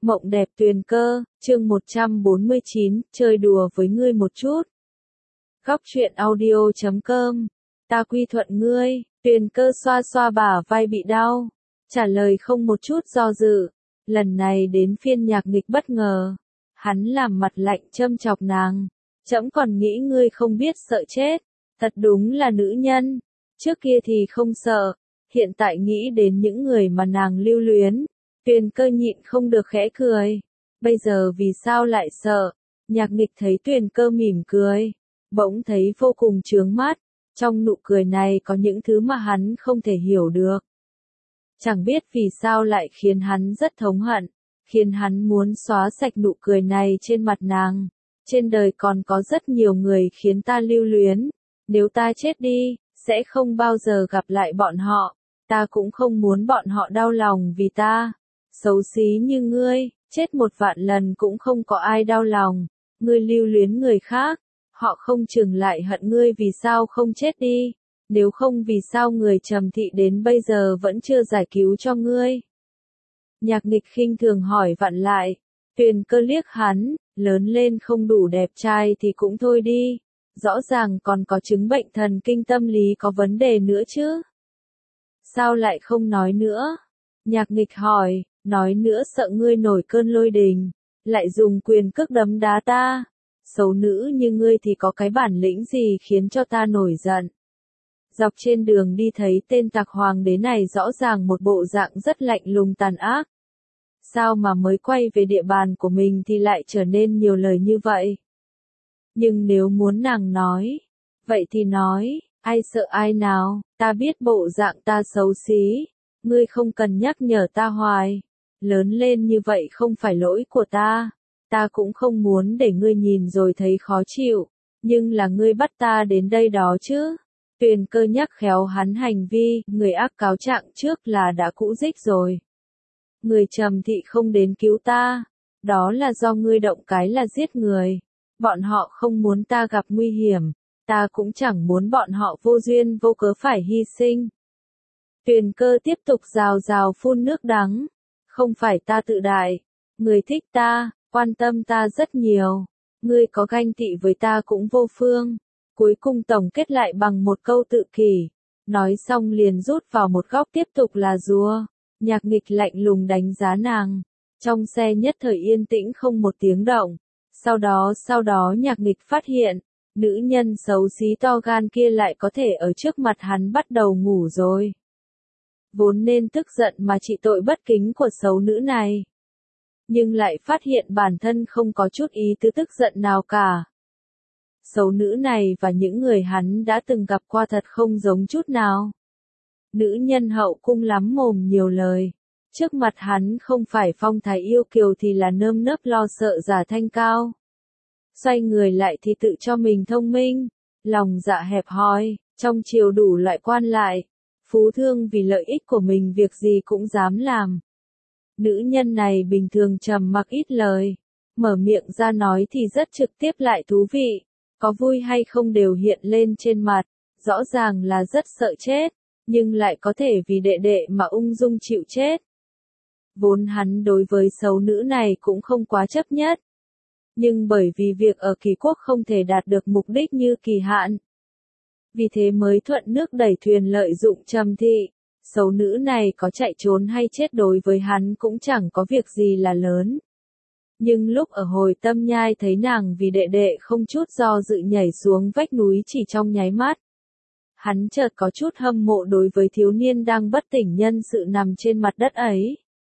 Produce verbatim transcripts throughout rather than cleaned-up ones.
Mộng đẹp tuyền cơ, chương một trăm bốn mươi chín, chơi đùa với ngươi một chút. Góc truyện audio chấm com, ta quy thuận ngươi, tuyền cơ xoa xoa bả vai bị đau, trả lời không một chút do dự. Lần này đến phiên Nhạc Nghịch bất ngờ, hắn làm mặt lạnh châm chọc nàng, trẫm còn nghĩ ngươi không biết sợ chết, thật đúng là nữ nhân, trước kia thì không sợ, hiện tại nghĩ đến những người mà nàng lưu luyến. Tuyền cơ nhịn không được khẽ cười. Bây giờ vì sao lại sợ? Nhạc Nghịch thấy Tuyền cơ mỉm cười, bỗng thấy vô cùng chướng mắt. Trong nụ cười này có những thứ mà hắn không thể hiểu được. Chẳng biết vì sao lại khiến hắn rất thống hận, khiến hắn muốn xóa sạch nụ cười này trên mặt nàng. Trên đời còn có rất nhiều người khiến ta lưu luyến. Nếu ta chết đi, sẽ không bao giờ gặp lại bọn họ. Ta cũng không muốn bọn họ đau lòng vì ta. Xấu xí như ngươi, chết một vạn lần cũng không có ai đau lòng. Ngươi lưu luyến người khác, họ không chừng lại hận ngươi vì sao không chết đi. Nếu không vì sao người Trầm Thị đến bây giờ vẫn chưa giải cứu cho ngươi. Nhạc Nghịch khinh thường hỏi vặn lại. Tuyền cơ liếc hắn, lớn lên không đủ đẹp trai thì cũng thôi đi. Rõ ràng còn có chứng bệnh thần kinh tâm lý có vấn đề nữa chứ. Sao lại không nói nữa? Nhạc Nghịch hỏi. Nói nữa sợ ngươi nổi cơn lôi đình, lại dùng quyền cước đấm đá ta. Xấu nữ như ngươi thì có cái bản lĩnh gì khiến cho ta nổi giận. Dọc trên đường đi thấy tên tặc hoàng đế này rõ ràng một bộ dạng rất lạnh lùng tàn ác. Sao mà mới quay về địa bàn của mình thì lại trở nên nhiều lời như vậy? Nhưng nếu muốn nàng nói, vậy thì nói, ai sợ ai nào, ta biết bộ dạng ta xấu xí, ngươi không cần nhắc nhở ta hoài. Lớn lên như vậy không phải lỗi của ta, ta cũng không muốn để ngươi nhìn rồi thấy khó chịu, nhưng là ngươi bắt ta đến đây đó chứ. Tuyền cơ nhắc khéo hắn hành vi, người ác cáo trạng trước là đã cũ rích rồi. Người Trầm Thị không đến cứu ta, đó là do ngươi động cái là giết người. Bọn họ không muốn ta gặp nguy hiểm, ta cũng chẳng muốn bọn họ vô duyên vô cớ phải hy sinh. Tuyền cơ tiếp tục rào rào phun nước đắng. Không phải ta tự đại, người thích ta, quan tâm ta rất nhiều, ngươi có ganh tị với ta cũng vô phương. Cuối cùng tổng kết lại bằng một câu tự kỷ, nói xong liền rút vào một góc tiếp tục là rùa. Nhạc Nghịch lạnh lùng đánh giá nàng, trong xe nhất thời yên tĩnh không một tiếng động. Sau đó sau đó Nhạc Nghịch phát hiện, nữ nhân xấu xí to gan kia lại có thể ở trước mặt hắn bắt đầu ngủ rồi. Vốn nên tức giận mà trị tội bất kính của xấu nữ này. Nhưng lại phát hiện bản thân không có chút ý tứ tức giận nào cả. Xấu nữ này và những người hắn đã từng gặp qua thật không giống chút nào. Nữ nhân hậu cung lắm mồm nhiều lời. Trước mặt hắn không phải phong thái yêu kiều thì là nơm nớp lo sợ giả thanh cao. Xoay người lại thì tự cho mình thông minh, lòng dạ hẹp hòi, trong triều đủ loại quan lại. Phú thương vì lợi ích của mình việc gì cũng dám làm. Nữ nhân này bình thường trầm mặc ít lời, mở miệng ra nói thì rất trực tiếp lại thú vị, có vui hay không đều hiện lên trên mặt, rõ ràng là rất sợ chết, nhưng lại có thể vì đệ đệ mà ung dung chịu chết. Vốn hắn đối với xấu nữ này cũng không quá chấp nhất, nhưng bởi vì việc ở Kỳ Quốc không thể đạt được mục đích như kỳ hạn. Vì thế mới thuận nước đẩy thuyền lợi dụng Trầm Thị. Xấu nữ này có chạy trốn hay chết đối với hắn cũng chẳng có việc gì là lớn. Nhưng lúc ở Hồi Tâm Nhai thấy nàng vì đệ đệ không chút do dự nhảy xuống vách núi chỉ trong nháy mắt. Hắn chợt có chút hâm mộ đối với thiếu niên đang bất tỉnh nhân sự nằm trên mặt đất ấy.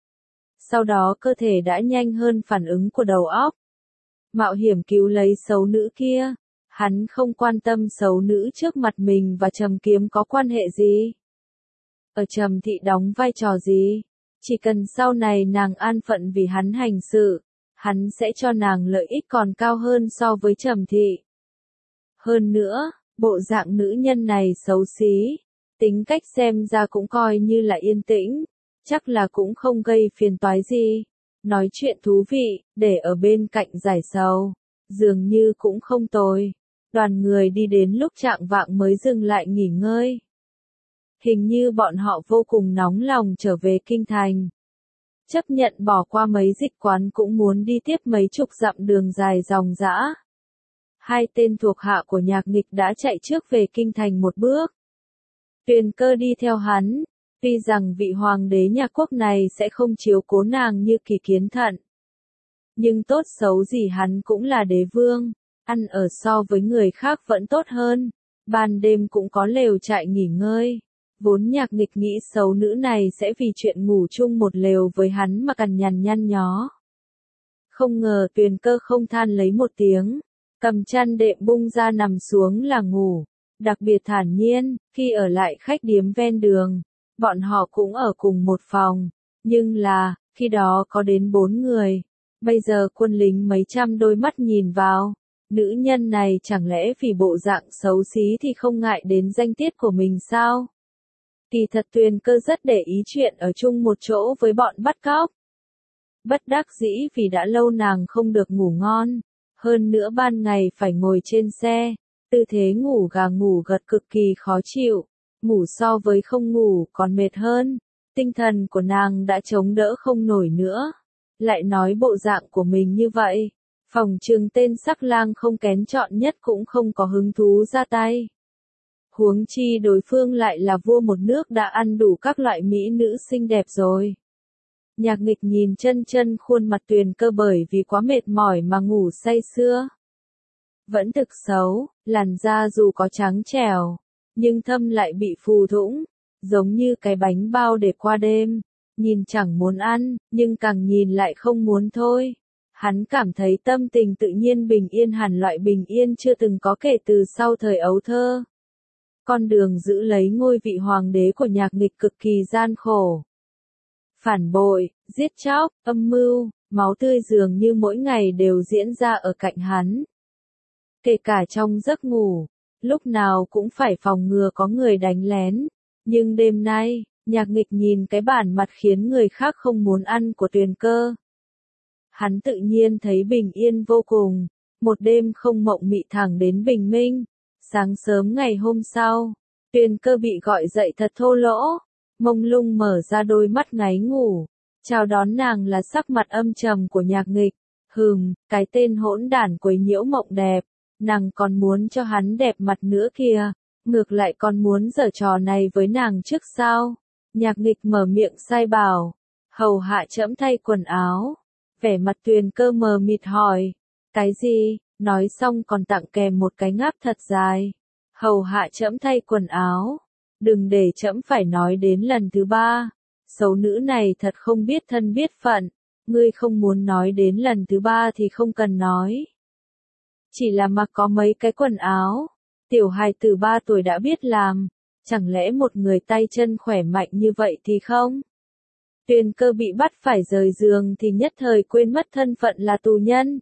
Sau đó cơ thể đã nhanh hơn phản ứng của đầu óc. Mạo hiểm cứu lấy xấu nữ kia. Hắn không quan tâm xấu nữ trước mặt mình và Trầm Kiếm có quan hệ gì. Ở Trầm Thị đóng vai trò gì. Chỉ cần sau này nàng an phận vì hắn hành sự, hắn sẽ cho nàng lợi ích còn cao hơn so với Trầm Thị. Hơn nữa, bộ dạng nữ nhân này xấu xí, tính cách xem ra cũng coi như là yên tĩnh, chắc là cũng không gây phiền toái gì. Nói chuyện thú vị, để ở bên cạnh giải sầu, dường như cũng không tồi. Đoàn người đi đến lúc chạng vạng mới dừng lại nghỉ ngơi. Hình như bọn họ vô cùng nóng lòng trở về kinh thành. chấp nhận bỏ qua mấy dịch quán cũng muốn đi tiếp mấy chục dặm đường dài dòng dã. Hai tên thuộc hạ của Nhạc Nghịch đã chạy trước về kinh thành một bước. Tuyền Cơ đi theo hắn, tuy rằng vị hoàng đế nhà quốc này sẽ không chiếu cố nàng như Kỳ Kiến Thận. Nhưng tốt xấu gì hắn cũng là đế vương, ăn ở so với người khác vẫn tốt hơn, ban đêm cũng có lều trại nghỉ ngơi. Vốn Nhạc Nghịch nghĩ xấu nữ này sẽ vì chuyện ngủ chung một lều với hắn mà cằn nhằn nhăn nhó. Không ngờ Tuyền Cơ không than lấy một tiếng, cầm chăn đệm bung ra nằm xuống là ngủ, đặc biệt thản nhiên. Khi ở lại khách điếm ven đường, bọn họ cũng ở cùng một phòng, nhưng là, khi đó có đến bốn người, bây giờ quân lính mấy trăm đôi mắt nhìn vào, nữ nhân này chẳng lẽ vì bộ dạng xấu xí thì không ngại đến danh tiết của mình sao? Kỳ thật Tuyền Cơ rất để ý chuyện ở chung một chỗ với bọn bắt cóc. Bất đắc dĩ vì đã lâu nàng không được ngủ ngon, hơn nữa ban ngày phải ngồi trên xe, tư thế ngủ gà ngủ gật cực kỳ khó chịu, ngủ so với không ngủ còn mệt hơn, tinh thần của nàng đã chống đỡ không nổi nữa, lại nói bộ dạng của mình như vậy, phòng trừng tên sắc lang không kén chọn nhất cũng không có hứng thú ra tay. Huống chi đối phương lại là vua một nước đã ăn đủ các loại mỹ nữ xinh đẹp rồi. Nhạc Nghịch nhìn chân chân khuôn mặt Tuyền Cơ bởi vì quá mệt mỏi mà ngủ say sưa. Vẫn thực xấu, làn da dù có trắng trẻo, nhưng thâm lại bị phù thủng, giống như cái bánh bao để qua đêm, nhìn chẳng muốn ăn, nhưng càng nhìn lại không muốn thôi. Hắn cảm thấy tâm tình tự nhiên bình yên hẳn, loại bình yên chưa từng có kể từ sau thời ấu thơ. Con đường giữ lấy ngôi vị hoàng đế của Nhạc Nghịch cực kỳ gian khổ. Phản bội, giết chóc, âm mưu, máu tươi dường như mỗi ngày đều diễn ra ở cạnh hắn. Kể cả trong giấc ngủ, lúc nào cũng phải phòng ngừa có người đánh lén. Nhưng đêm nay, Nhạc Nghịch nhìn cái bản mặt khiến người khác không muốn ăn của Tuyền Cơ. Hắn tự nhiên thấy bình yên vô cùng, một đêm không mộng mị thẳng đến bình minh. Sáng sớm ngày hôm sau, Tuyền Cơ bị gọi dậy thật thô lỗ, mông lung mở ra đôi mắt ngáy ngủ. Chào đón nàng là sắc mặt âm trầm của Nhạc Nghịch. Hừm, cái tên hỗn đản quấy nhiễu mộng đẹp, nàng còn muốn cho hắn đẹp mặt nữa kìa, ngược lại còn muốn giở trò này với nàng trước sao? Nhạc Nghịch mở miệng sai bảo, hầu hạ trẫm thay quần áo. Vẻ mặt Tuyền Cơ mờ mịt hỏi, cái gì? Nói xong còn tặng kèm một cái ngáp thật dài. Hầu hạ trẫm thay quần áo. Đừng để trẫm phải nói đến lần thứ ba. Xấu nữ này thật không biết thân biết phận. Ngươi không muốn nói đến lần thứ ba thì không cần nói. Chỉ là mặc có mấy cái quần áo. Tiểu hài từ ba tuổi đã biết làm. Chẳng lẽ một người tay chân khỏe mạnh như vậy thì không? Tuyền Cơ bị bắt phải rời giường thì nhất thời quên mất thân phận là tù nhân.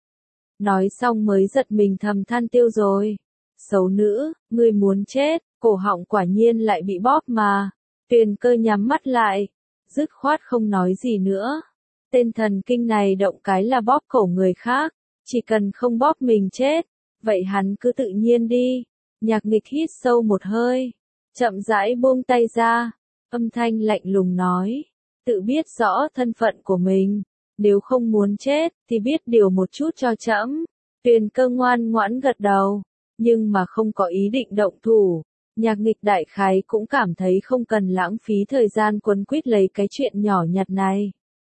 Nói xong mới giật mình thầm than tiêu rồi. Xấu nữ, ngươi muốn chết, cổ họng quả nhiên lại bị bóp mà. Tuyền Cơ nhắm mắt lại, dứt khoát không nói gì nữa. Tên thần kinh này động cái là bóp cổ người khác, chỉ cần không bóp mình chết, vậy hắn cứ tự nhiên đi. Nhạc Nghịch hít sâu một hơi, chậm rãi buông tay ra, âm thanh lạnh lùng nói, tự biết rõ thân phận của mình. Nếu không muốn chết, thì biết điều một chút cho trẫm. Tuyền Cơ ngoan ngoãn gật đầu, nhưng mà không có ý định động thủ. Nhạc Nghịch đại khái cũng cảm thấy không cần lãng phí thời gian quấn quýt lấy cái chuyện nhỏ nhặt này.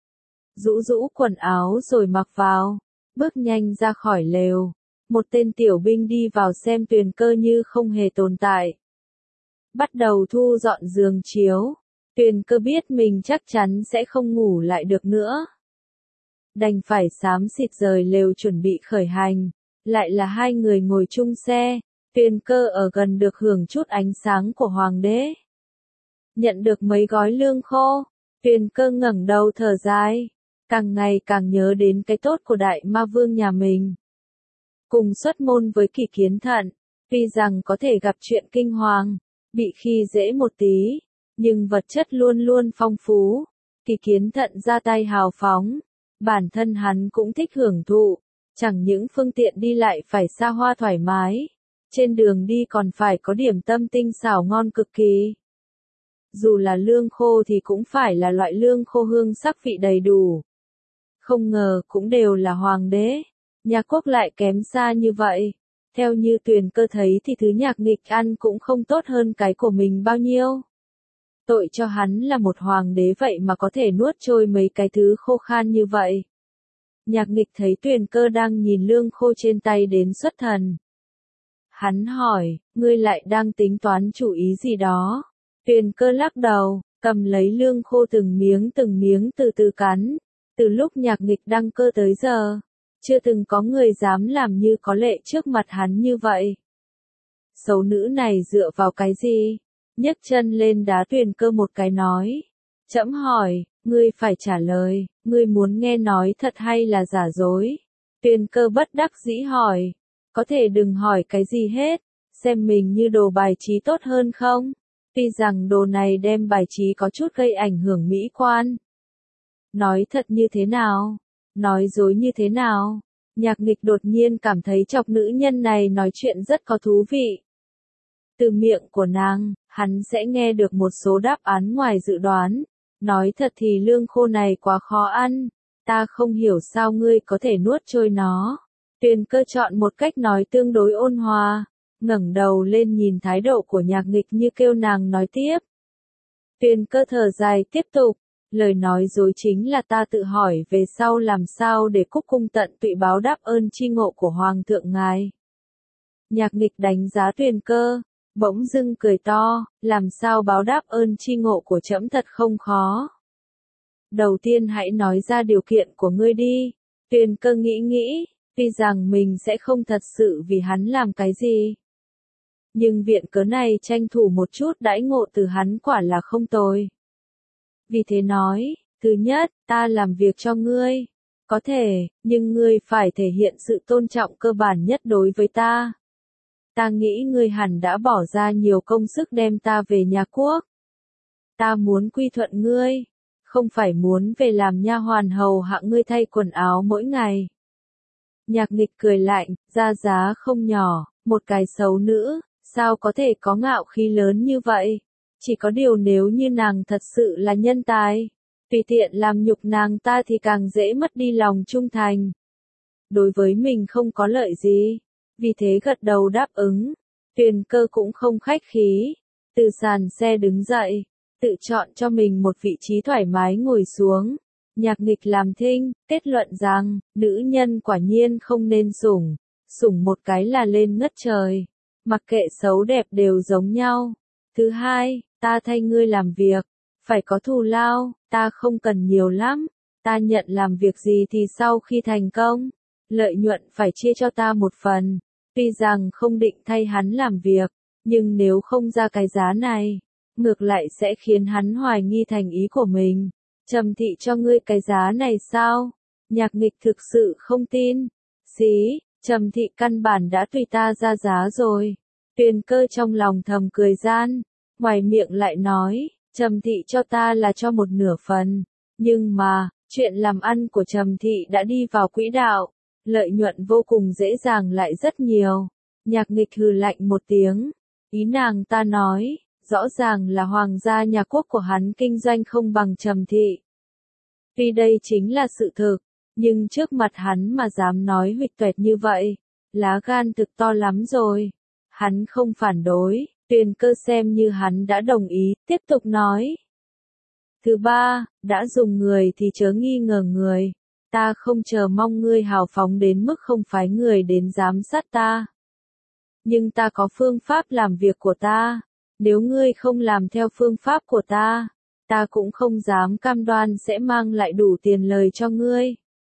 Rũ rũ quần áo rồi mặc vào, bước nhanh ra khỏi lều. Một tên tiểu binh đi vào xem Tuyền Cơ như không hề tồn tại. Bắt đầu thu dọn giường chiếu. Tuyền Cơ biết mình chắc chắn sẽ không ngủ lại được nữa. Đành phải xám xịt rời lều chuẩn bị khởi hành. Lại là hai người ngồi chung xe. Tuyền Cơ ở gần được hưởng chút ánh sáng của hoàng đế. Nhận được mấy gói lương khô. Tuyền Cơ ngẩng đầu thở dài. Càng ngày càng nhớ đến cái tốt của đại ma vương nhà mình. Cùng xuất môn với Kỳ Kiến Thận. Tuy rằng có thể gặp chuyện kinh hoàng, bị khi dễ một tí, nhưng vật chất luôn luôn phong phú. Kỳ Kiến Thận ra tay hào phóng. Bản thân hắn cũng thích hưởng thụ, chẳng những phương tiện đi lại phải xa hoa thoải mái, trên đường đi còn phải có điểm tâm tinh xảo ngon cực kỳ. dù là lương khô thì cũng phải là loại lương khô hương sắc vị đầy đủ. Không ngờ cũng đều là hoàng đế, nhà quốc lại kém xa như vậy. Theo như Tuyền Cơ thấy thì thứ Nhạc Nghịch ăn cũng không tốt hơn cái của mình bao nhiêu. Tội cho hắn là một hoàng đế vậy mà có thể nuốt trôi mấy cái thứ khô khan như vậy. Nhạc Nghịch thấy Tuyền Cơ đang nhìn lương khô trên tay đến xuất thần. Hắn hỏi, ngươi lại đang tính toán chủ ý gì đó? Tuyền Cơ lắc đầu, cầm lấy lương khô từng miếng từng miếng từ từ cắn. Từ lúc Nhạc Nghịch đăng cơ tới giờ, chưa từng có người dám làm như có lệ trước mặt hắn như vậy. Xấu nữ này dựa vào cái gì? Nhấc chân lên đá Tuyền Cơ một cái nói. Trẫm hỏi, ngươi phải trả lời, ngươi muốn nghe nói thật hay là giả dối? Tuyền Cơ bất đắc dĩ hỏi, có thể đừng hỏi cái gì hết, xem mình như đồ bài trí tốt hơn không? Tuy rằng đồ này đem bài trí có chút gây ảnh hưởng mỹ quan. Nói thật như thế nào? Nói dối như thế nào? Nhạc Nghịch đột nhiên cảm thấy chọc nữ nhân này nói chuyện rất có thú vị. Từ miệng của nàng, hắn sẽ nghe được một số đáp án ngoài dự đoán. Nói thật thì lương khô này quá khó ăn, ta không hiểu sao ngươi có thể nuốt trôi nó. Tuyền Cơ chọn một cách nói tương đối ôn hòa, ngẩng đầu lên nhìn thái độ của Nhạc Nghịch như kêu nàng nói tiếp. Tuyền Cơ thở dài tiếp tục, lời nói dối chính là ta tự hỏi về sau làm sao để cúc cung tận tụy báo đáp ơn chi ngộ của Hoàng thượng ngài. Nhạc Nghịch đánh giá Tuyền Cơ, bỗng dưng cười to, làm sao báo đáp ơn chi ngộ của trẫm thật không khó. Đầu tiên hãy nói ra điều kiện của ngươi đi. Tuyền Cơ nghĩ nghĩ, tuy rằng mình sẽ không thật sự vì hắn làm cái gì. Nhưng viện cớ này tranh thủ một chút đãi ngộ từ hắn quả là không tồi. Vì thế nói, thứ nhất, ta làm việc cho ngươi. Có thể, nhưng ngươi phải thể hiện sự tôn trọng cơ bản nhất đối với ta. Ta nghĩ ngươi hẳn đã bỏ ra nhiều công sức đem ta về nhà quốc. Ta muốn quy thuận ngươi, không phải muốn về làm nha hoàn hầu hạ ngươi thay quần áo mỗi ngày. Nhạc Nghịch cười lạnh, ra giá không nhỏ, một cái xấu nữ, sao có thể có ngạo khí lớn như vậy? Chỉ có điều nếu như nàng thật sự là nhân tài, tùy tiện làm nhục nàng ta thì càng dễ mất đi lòng trung thành. Đối với mình không có lợi gì, vì thế gật đầu đáp ứng. Tuyền Cơ cũng không khách khí, từ sàn xe đứng dậy, tự chọn cho mình một vị trí thoải mái ngồi xuống. Nhạc Nghịch làm thinh, kết luận rằng, nữ nhân quả nhiên không nên sủng, sủng một cái là lên ngất trời, mặc kệ xấu đẹp đều giống nhau. Thứ hai, ta thay ngươi làm việc, phải có thù lao, ta không cần nhiều lắm, ta nhận làm việc gì thì sau khi thành công, lợi nhuận phải chia cho ta một phần. Tuy rằng không định thay hắn làm việc, nhưng nếu không ra cái giá này, ngược lại sẽ khiến hắn hoài nghi thành ý của mình. Trầm thị cho ngươi cái giá này sao? Nhạc Nghịch thực sự không tin. Xí, Trầm thị căn bản đã tùy ta ra giá rồi. Tuyền Cơ trong lòng thầm cười gian, ngoài miệng lại nói, Trầm thị cho ta là cho một nửa phần. Nhưng mà, chuyện làm ăn của Trầm thị đã đi vào quỹ đạo, lợi nhuận vô cùng dễ dàng lại rất nhiều. Nhạc Nghịch hừ lạnh một tiếng, ý nàng ta nói, rõ ràng là hoàng gia nhà quốc của hắn kinh doanh không bằng Trầm thị. Tuy đây chính là sự thực, nhưng trước mặt hắn mà dám nói huỵch toẹt như vậy, lá gan thực to lắm rồi. Hắn không phản đối, Tuyền Cơ xem như hắn đã đồng ý, tiếp tục nói. Thứ ba, đã dùng người thì chớ nghi ngờ người. Ta không chờ mong ngươi hào phóng đến mức không phái người đến giám sát ta. Nhưng ta có phương pháp làm việc của ta. Nếu ngươi không làm theo phương pháp của ta, ta cũng không dám cam đoan sẽ mang lại đủ tiền lời cho ngươi.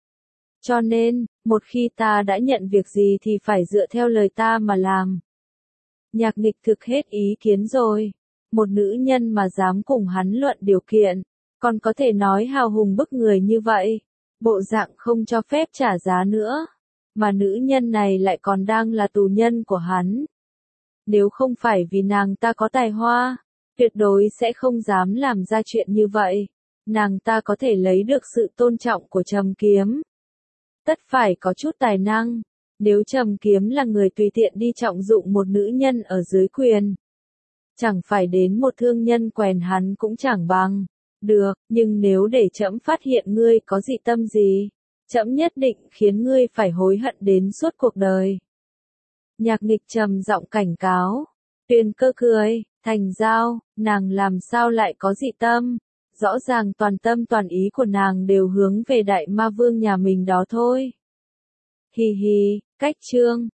Cho nên, một khi ta đã nhận việc gì thì phải dựa theo lời ta mà làm. Nhạc Nghịch thực hết ý kiến rồi. Một nữ nhân mà dám cùng hắn luận điều kiện, còn có thể nói hào hùng bức người như vậy. Bộ dạng không cho phép trả giá nữa. Mà nữ nhân này lại còn đang là tù nhân của hắn. Nếu không phải vì nàng ta có tài hoa, tuyệt đối sẽ không dám làm ra chuyện như vậy. Nàng ta có thể lấy được sự tôn trọng của Trầm Kiếm. Tất phải có chút tài năng. Nếu Trầm Kiếm là người tùy tiện đi trọng dụng một nữ nhân ở dưới quyền, chẳng phải đến một thương nhân quèn hắn cũng chẳng bằng. Được, nhưng nếu để trẫm phát hiện ngươi có dị tâm gì, trẫm nhất định khiến ngươi phải hối hận đến suốt cuộc đời. Nhạc Nghịch trầm giọng cảnh cáo. Tuyền Cơ cười, thành giao, nàng làm sao lại có dị tâm? Rõ ràng toàn tâm toàn ý của nàng đều hướng về đại ma vương nhà mình đó thôi. Hì hì, cách chương.